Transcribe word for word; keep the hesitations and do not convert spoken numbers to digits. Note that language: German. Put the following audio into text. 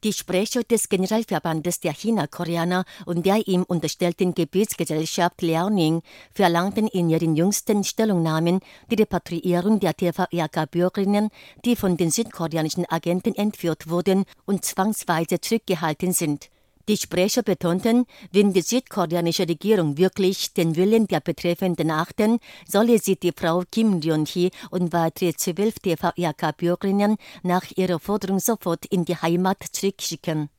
Die Sprecher des Generalverbandes der China-Koreaner und der ihm unterstellten Gebetsgesellschaft Liaoning verlangten in ihren jüngsten Stellungnahmen die Repatriierung der T V R K-Bürgerinnen, die von den südkoreanischen Agenten entführt wurden und zwangsweise zurückgehalten sind. Die Sprecher betonten, wenn die südkoreanische Regierung wirklich den Willen der Betreffenden achten, solle sie die Frau Kim Ryun-hee und weitere zwölf T V R K-Bürgerinnen nach ihrer Forderung sofort in die Heimat zurückschicken.